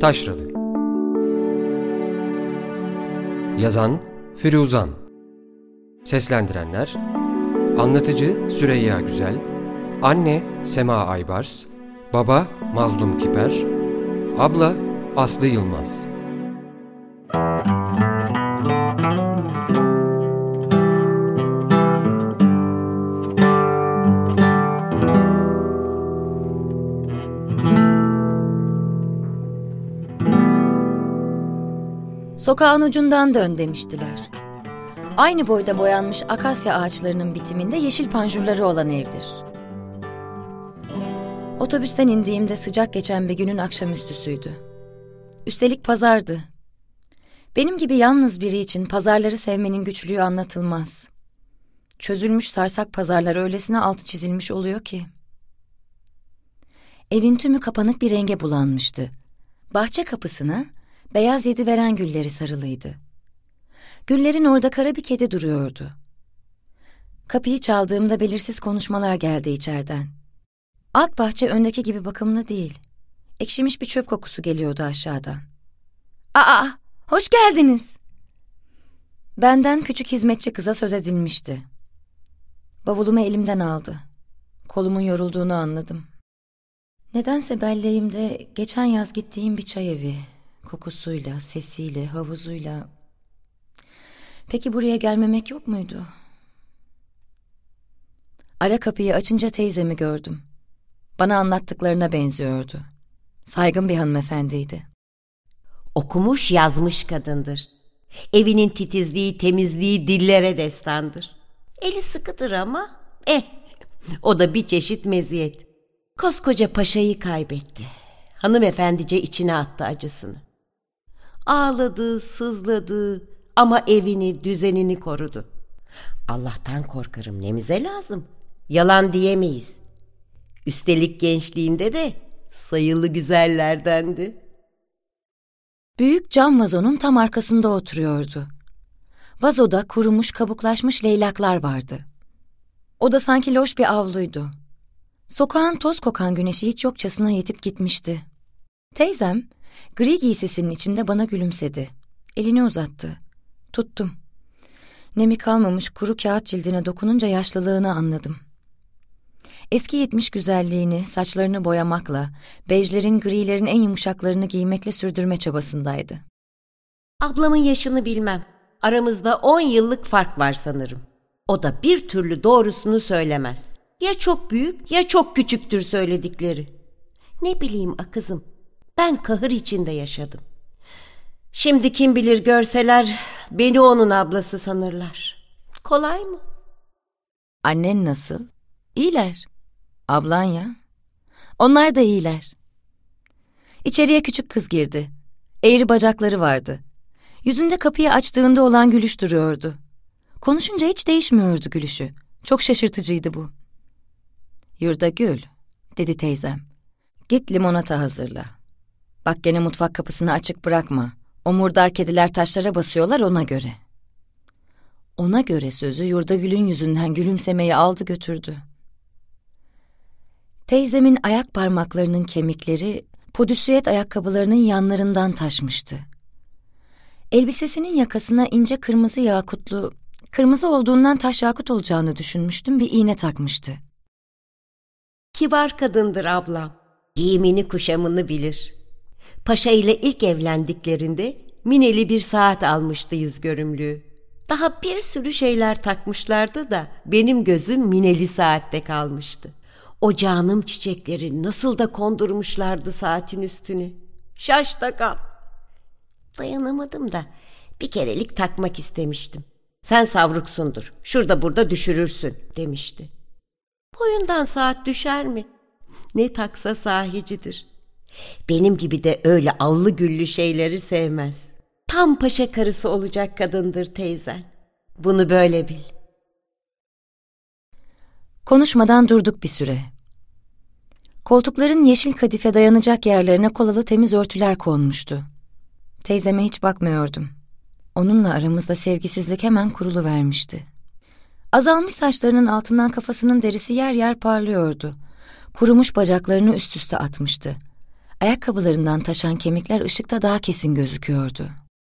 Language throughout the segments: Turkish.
Taşralı. Yazan Firuzan. Seslendirenler: Anlatıcı Süreyya Güzel, Anne Sema Aybars, Baba Mazlum Kiper, Abla Aslı Yılmaz. Sokağın ucundan dön demiştiler. Aynı boyda boyanmış akasya ağaçlarının bitiminde yeşil panjurları olan evdir. Otobüsten indiğimde sıcak geçen bir günün akşamüstüsüydü. Üstelik pazardı. Benim gibi yalnız biri için pazarları sevmenin güçlüğü anlatılmaz. Çözülmüş sarsak pazarlar öylesine altı çizilmiş oluyor ki. Evin tümü kapanık bir renge bulanmıştı. Bahçe kapısına beyaz yediveren gülleri sarılıydı. Güllerin orada kara bir kedi duruyordu. Kapıyı çaldığımda belirsiz konuşmalar geldi içeriden. Alt bahçe öndeki gibi bakımlı değil. Ekşimiş bir çöp kokusu geliyordu aşağıdan. "Aa, hoş geldiniz." Benden küçük hizmetçi kıza söz edilmişti. Bavulumu elimden aldı. Kolumun yorulduğunu anladım. Nedense belleğimde geçen yaz gittiğim bir çay evi, kokusuyla, sesiyle, havuzuyla. Peki buraya gelmemek yok muydu? Ara kapıyı açınca teyzemi gördüm. Bana anlattıklarına benziyordu. Saygın bir hanımefendiydi. Okumuş yazmış kadındır. Evinin titizliği, temizliği dillere destandır. Eli sıkıdır ama o da bir çeşit meziyet. Koskoca paşayı kaybetti. Hanımefendice içine attı acısını. Ağladı, sızladı ama evini, düzenini korudu. Allah'tan korkarım, nemize lazım. Yalan diyemeyiz. Üstelik gençliğinde de sayılı güzellerdendi. Büyük cam vazonun tam arkasında oturuyordu. Vazoda kurumuş, kabuklaşmış leylaklar vardı. O da sanki loş bir avluydu. Sokağın toz kokan güneşi hiç yokçasına yetip gitmişti. Teyzem, gri giysisinin içinde bana gülümsedi. Elini uzattı. Tuttum. Nemi kalmamış kuru kağıt cildine dokununca yaşlılığını anladım. Eski yetmiş güzelliğini saçlarını boyamakla, bejlerin grilerin en yumuşaklarını giymekle sürdürme çabasındaydı. Ablamın yaşını bilmem. Aramızda 10 yıllık fark var sanırım. O da bir türlü doğrusunu söylemez. Ya çok büyük ya çok küçüktür söyledikleri. Ne bileyim kızım, ben kahır içinde yaşadım. Şimdi kim bilir görseler beni onun ablası sanırlar. Kolay mı? Annen nasıl? İyiler. Ablan ya? Onlar da iyiler. İçeriye küçük kız girdi. Eğri bacakları vardı. Yüzünde kapıyı açtığında olan gülüş duruyordu. Konuşunca hiç değişmiyordu gülüşü. Çok şaşırtıcıydı bu. "Yurdagül," dedi teyzem. "Git limonata hazırla. Bak gene mutfak kapısını açık bırakma. O murdar kediler taşlara basıyorlar ona göre." Ona göre sözü Yurdagül'ün yüzünden gülümsemeyi aldı götürdü. Teyzemin ayak parmaklarının kemikleri podüsüyet ayakkabılarının yanlarından taşmıştı. Elbisesinin yakasına ince kırmızı yakutlu, kırmızı olduğundan taş yakut olacağını düşünmüştüm, bir iğne takmıştı. Kibar kadındır ablam. Giyimini kuşamını bilir. Paşa ile ilk evlendiklerinde mineli bir saat almıştı yüz görümlüğü. Daha bir sürü şeyler takmışlardı da benim gözüm mineli saatte kalmıştı. O canım çiçekleri nasıl da kondurmuşlardı saatin üstüne. Şaş da kal. Dayanamadım da bir kerelik takmak istemiştim. "Sen savruksundur, şurada burada düşürürsün," demişti. Boyundan saat düşer mi? Ne taksa sahicidir. Benim gibi de öyle allı güllü şeyleri sevmez. Tam paşa karısı olacak kadındır teyzen. Bunu böyle bil. Konuşmadan durduk bir süre. Koltukların yeşil kadife dayanacak yerlerine kolalı temiz örtüler konmuştu. Teyzeme hiç bakmıyordum. Onunla aramızda sevgisizlik hemen kuruluvermişti. Azalmış saçlarının altından kafasının derisi yer yer parlıyordu. Kurumuş bacaklarını üst üste atmıştı. Ayakkabılarından taşan kemikler ışıkta daha kesin gözüküyordu.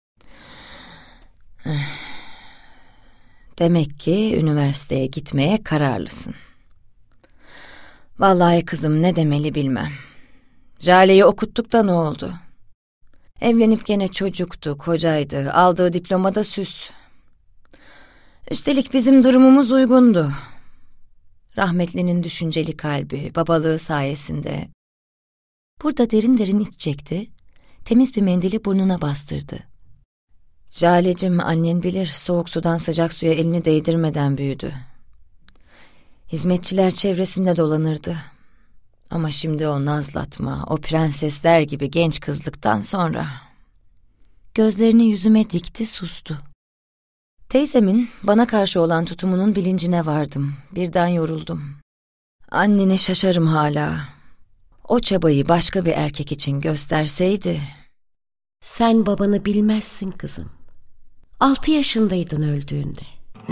Demek ki üniversiteye gitmeye kararlısın. Vallahi kızım, ne demeli bilmem. Jale'yi okuttuk da ne oldu? Evlenip gene çocuktu, kocaydı, aldığı diplomada süs. Üstelik bizim durumumuz uygundu. Rahmetlinin düşünceli kalbi, babalığı sayesinde. Burada derin derin iç çekti, temiz bir mendili burnuna bastırdı. Jale'cim, annen bilir, soğuk sudan sıcak suya elini değdirmeden büyüdü. Hizmetçiler çevresinde dolanırdı. Ama şimdi o nazlatma, o prensesler gibi genç kızlıktan sonra... Gözlerini yüzüme dikti, sustu. Teyzemin bana karşı olan tutumunun bilincine vardım. Birden yoruldum. Annene şaşarım hala. O çabayı başka bir erkek için gösterseydi... Sen babanı bilmezsin kızım. 6 yaşındaydın öldüğünde.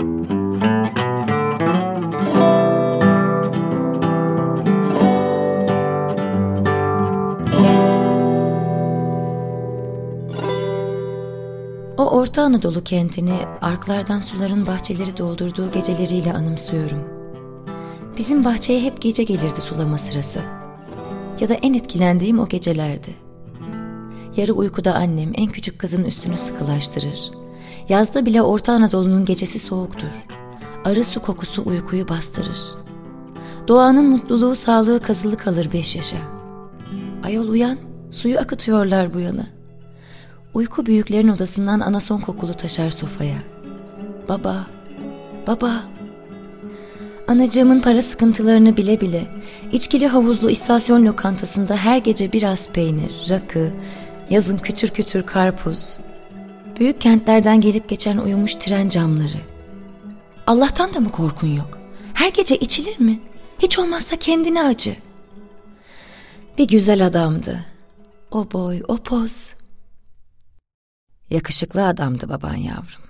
O Orta Anadolu kentini arklardan suların bahçeleri doldurduğu geceleriyle anımsıyorum. Bizim bahçeye hep gece gelirdi sulama sırası. Ya da en etkilendiğim o gecelerdi. Yarı uykuda annem en küçük kızın üstünü sıkılaştırır. Yazda bile Orta Anadolu'nun gecesi soğuktur. Arı su kokusu uykuyu bastırır. Doğanın mutluluğu, sağlığı kazılı kalır 5 yaşa. Ayol uyan, suyu akıtıyorlar bu yana. Uyku büyüklerin odasından anason kokulu taşar sofaya. Baba, baba. Anacığımın para sıkıntılarını bile bile içkili havuzlu istasyon lokantasında her gece biraz peynir, rakı, yazın kütür kütür karpuz. Büyük kentlerden gelip geçen uyumuş tren camları. Allah'tan da mı korkun yok? Her gece içilir mi? Hiç olmazsa kendine acı. Bir güzel adamdı. O boy, o poz. Yakışıklı adamdı baban yavrum.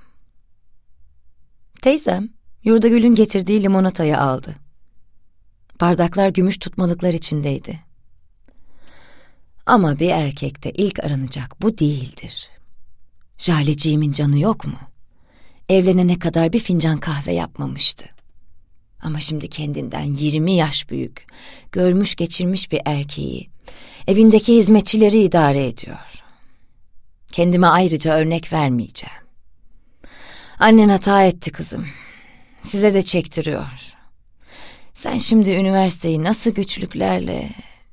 Teyzem Yurdagül'ün getirdiği limonatayı aldı. Bardaklar gümüş tutmalıklar içindeydi. Ama bir erkekte ilk aranacak bu değildir. Jaleciğimin canı yok mu? Evlenene kadar bir fincan kahve yapmamıştı. Ama şimdi kendinden 20 yaş büyük, görmüş geçirmiş bir erkeği, evindeki hizmetçileri idare ediyor. Kendime ayrıca örnek vermeyeceğim. Annen hata etti kızım. Size de çektiriyor. Sen şimdi üniversiteyi nasıl güçlüklerle...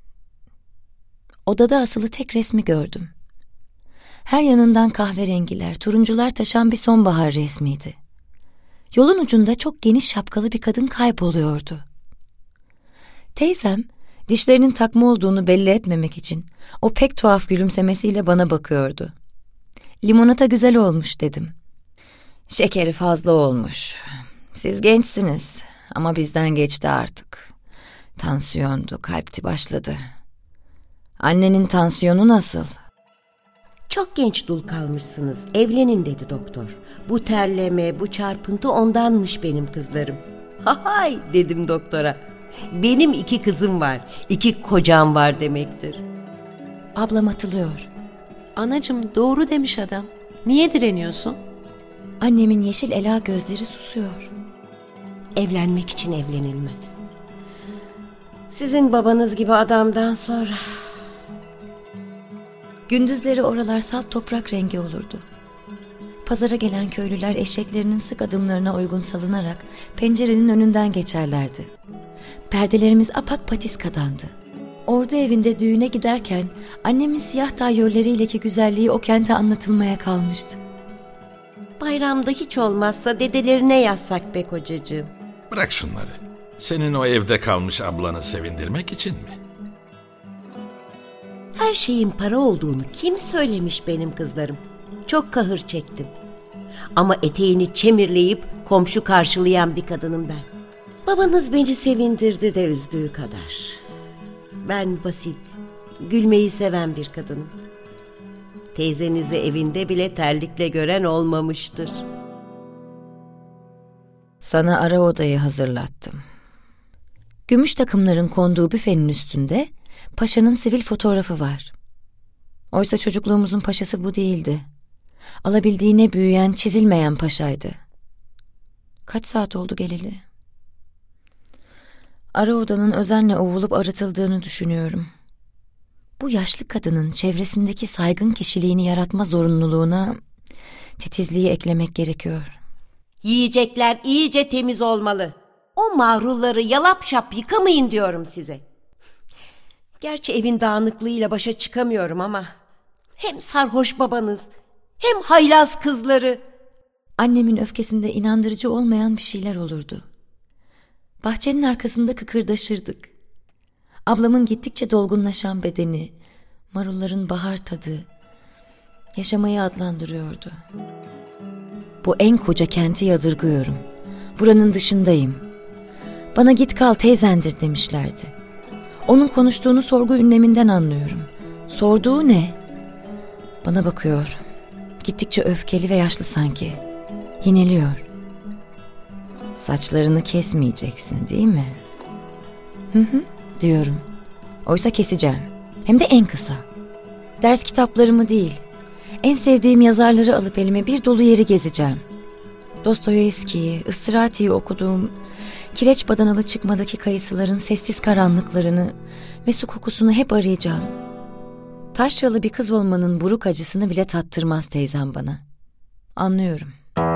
Odada asılı tek resmi gördüm. Her yanından kahverengiler, turuncular taşan bir sonbahar resmiydi. Yolun ucunda çok geniş şapkalı bir kadın kayboluyordu. Teyzem, dişlerinin takma olduğunu belli etmemek için o pek tuhaf gülümsemesiyle bana bakıyordu. Limonata güzel olmuş dedim. Şekeri fazla olmuş. Siz gençsiniz ama bizden geçti artık. Tansiyondu, kalpti başladı. Annenin tansiyonu nasıl? Çok genç dul kalmışsınız. Evlenin dedi doktor. Bu terleme, bu çarpıntı ondanmış benim kızlarım. Hay dedim doktora. Benim 2 kızım var. 2 kocam var demektir. Ablam atılıyor. Anacığım, doğru demiş adam. Niye direniyorsun? Annemin yeşil ela gözleri susuyor. Evlenmek için evlenilmez. Sizin babanız gibi adamdan sonra... Gündüzleri oralar salt toprak rengi olurdu. Pazara gelen köylüler eşeklerinin sık adımlarına uygun salınarak pencerenin önünden geçerlerdi. Perdelerimiz apak patiskadandı. Ordu evinde düğüne giderken annemin siyah tayyörleriyleki güzelliği o kente anlatılmaya kalmıştı. Bayramda hiç olmazsa dedelerine yazsak be kocacığım. Bırak şunları. Senin o evde kalmış ablanı sevindirmek için mi? Her şeyin para olduğunu kim söylemiş benim kızlarım? Çok kahır çektim. Ama eteğini çemirleyip komşu karşılayan bir kadınım ben. Babanız beni sevindirdi de üzdüğü kadar. Ben basit, gülmeyi seven bir kadınım. Teyzenizi evinde bile terlikle gören olmamıştır. Sana ara odayı hazırlattım. Gümüş takımların konduğu büfenin üstünde Paşa'nın sivil fotoğrafı var. Oysa çocukluğumuzun paşası bu değildi. Alabildiğine büyüyen, çizilmeyen paşaydı. Kaç saat oldu geleli? Ara odanın özenle ovulup arıtıldığını düşünüyorum. Bu yaşlı kadının çevresindeki saygın kişiliğini yaratma zorunluluğuna titizliği eklemek gerekiyor. Yiyecekler iyice temiz olmalı. O mahrulları yalap şap yıkamayın diyorum size. Gerçi evin dağınıklığıyla başa çıkamıyorum ama hem sarhoş babanız hem haylaz kızları. Annemin öfkesinde inandırıcı olmayan bir şeyler olurdu. Bahçenin arkasında kıkırdaşırdık. Ablamın gittikçe dolgunlaşan bedeni, marulların bahar tadı, yaşamayı adlandırıyordu. Bu en koca kenti yadırgıyorum. Buranın dışındayım. Bana git kal teyzendir demişlerdi. Onun konuştuğunu sorgu ünleminden anlıyorum. Sorduğu ne? Bana bakıyor. Gittikçe öfkeli ve yaşlı sanki. Yineliyor. Saçlarını kesmeyeceksin değil mi? Hı diyorum. Oysa keseceğim. Hem de en kısa. Ders kitaplarımı değil, en sevdiğim yazarları alıp elime bir dolu yeri gezeceğim. Dostoyevski'yi, Istrati'yi okuduğum, kireç badanalı çıkmadaki kayısıların sessiz karanlıklarını ve su kokusunu hep arayacağım. Taşralı bir kız olmanın buruk acısını bile tattırmaz teyzem bana. Anlıyorum.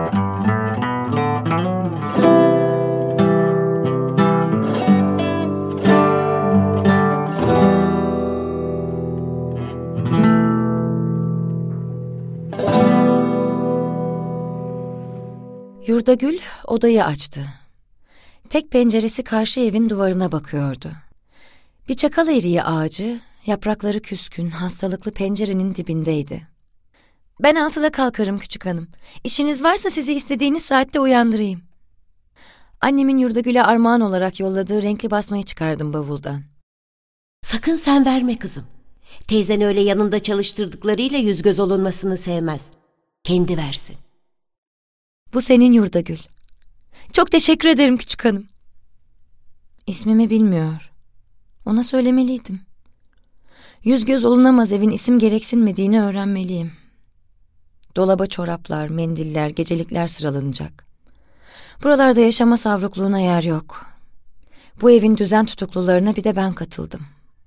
Yurdagül odayı açtı. Tek penceresi karşı evin duvarına bakıyordu. Bir çakal eriği ağacı, yaprakları küskün, hastalıklı pencerenin dibindeydi. "Ben 6'da kalkarım küçük hanım. İşiniz varsa sizi istediğiniz saatte uyandırayım." Annemin Yurdagül'e armağan olarak yolladığı renkli basmayı çıkardım bavuldan. Sakın sen verme kızım. Teyzen öyle yanında çalıştırdıklarıyla yüz göz olunmasını sevmez. Kendi versin. "Bu senin Yurdagül. Çok teşekkür ederim küçük hanım." İsmimi bilmiyor. Ona söylemeliydim. Yüz göz olunamaz evin isim gereksinmediğini öğrenmeliyim. Dolaba çoraplar, mendiller, gecelikler sıralanacak. Buralarda yaşama savrukluğuna yer yok. Bu evin düzen tutuklularına bir de ben katıldım.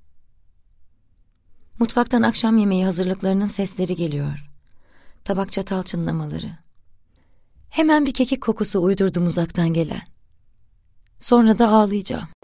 Mutfaktan akşam yemeği hazırlıklarının sesleri geliyor. Tabak çatal çınlamaları. Hemen bir kekik kokusu uydurdum uzaktan gelen. Sonra da ağlayacağım.